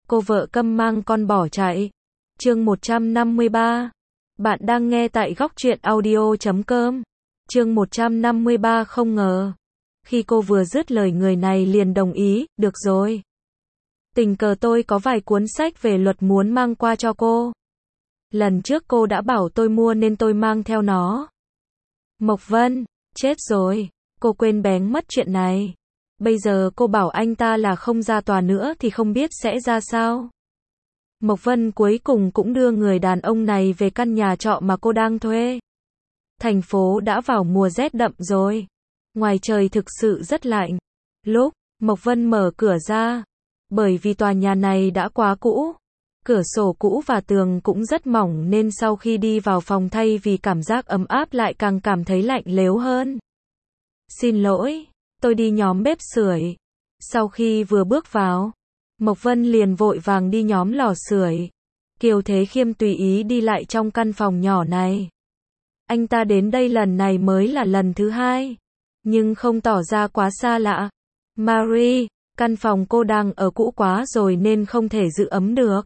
Cô vợ câm mang con bỏ chạy. Chương 153. Bạn đang nghe tại góc truyện audio.com. Chương 153 không ngờ. Khi cô vừa dứt lời người này liền đồng ý, được rồi. Tình cờ tôi có vài cuốn sách về luật muốn mang qua cho cô. Lần trước cô đã bảo tôi mua nên tôi mang theo nó. Mộc Vân, chết rồi, cô quên bén mất chuyện này. Bây giờ cô bảo anh ta là không ra tòa nữa thì không biết sẽ ra sao. Mộc Vân cuối cùng cũng đưa người đàn ông này về căn nhà trọ mà cô đang thuê. Thành phố đã vào mùa rét đậm rồi. Ngoài trời thực sự rất lạnh. Lúc Mộc Vân mở cửa ra, bởi vì tòa nhà này đã quá cũ, cửa sổ cũ và tường cũng rất mỏng nên sau khi đi vào phòng thay vì cảm giác ấm áp lại càng cảm thấy lạnh lẽo hơn. Xin lỗi, tôi đi nhóm bếp sưởi. Sau khi vừa bước vào, Mộc Vân liền vội vàng đi nhóm lò sưởi. Kiều Thế Khiêm tùy ý đi lại trong căn phòng nhỏ này. Anh ta đến đây lần này mới là lần thứ hai, nhưng không tỏ ra quá xa lạ. Marie, căn phòng cô đang ở cũ quá rồi nên không thể giữ ấm được.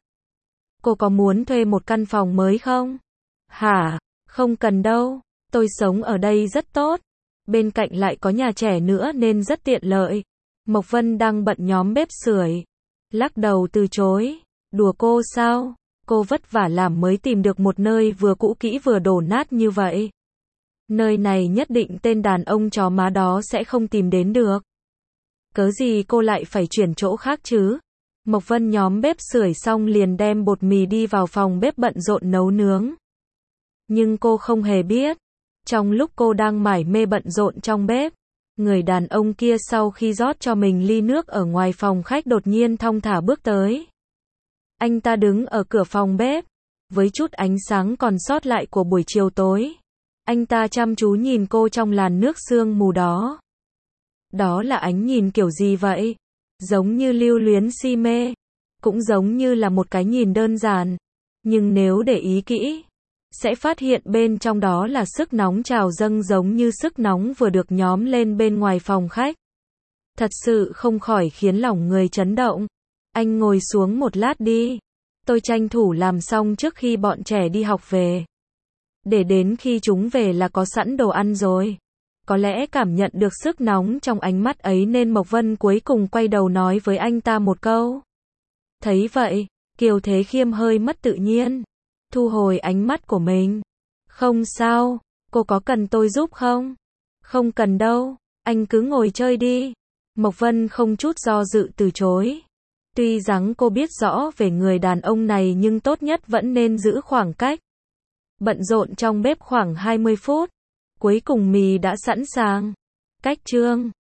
Cô có muốn thuê một căn phòng mới không? Hả? Không cần đâu, tôi sống ở đây rất tốt. Bên cạnh lại có nhà trẻ nữa nên rất tiện lợi. Mộc Vân đang bận nhóm bếp sưởi, lắc đầu từ chối. Đùa cô sao? Cô vất vả làm mới tìm được một nơi vừa cũ kỹ vừa đổ nát như vậy. Nơi này nhất định tên đàn ông chó má đó sẽ không tìm đến được. Cớ gì cô lại phải chuyển chỗ khác chứ? Mộc Vân nhóm bếp sưởi xong liền đem bột mì đi vào phòng bếp bận rộn nấu nướng. Nhưng cô không hề biết, trong lúc cô đang mải mê bận rộn trong bếp, người đàn ông kia sau khi rót cho mình ly nước ở ngoài phòng khách đột nhiên thong thả bước tới. Anh ta đứng ở cửa phòng bếp, với chút ánh sáng còn sót lại của buổi chiều tối. Anh ta chăm chú nhìn cô trong làn nước sương mù đó. Đó là ánh nhìn kiểu gì vậy? Giống như lưu luyến si mê, cũng giống như là một cái nhìn đơn giản. Nhưng nếu để ý kỹ, sẽ phát hiện bên trong đó là sức nóng trào dâng giống như sức nóng vừa được nhóm lên bên ngoài phòng khách. Thật sự không khỏi khiến lòng người chấn động. Anh ngồi xuống một lát đi. Tôi tranh thủ làm xong trước khi bọn trẻ đi học về. Để đến khi chúng về là có sẵn đồ ăn rồi. Có lẽ cảm nhận được sức nóng trong ánh mắt ấy nên Mộc Vân cuối cùng quay đầu nói với anh ta một câu. Thấy vậy, Kiều Thế Khiêm hơi mất tự nhiên, thu hồi ánh mắt của mình. Không sao, cô có cần tôi giúp không? Không cần đâu, anh cứ ngồi chơi đi. Mộc Vân không chút do dự từ chối. Tuy rằng cô biết rõ về người đàn ông này nhưng tốt nhất vẫn nên giữ khoảng cách. Bận rộn trong bếp khoảng 20 phút, cuối cùng mì đã sẵn sàng. Cách chương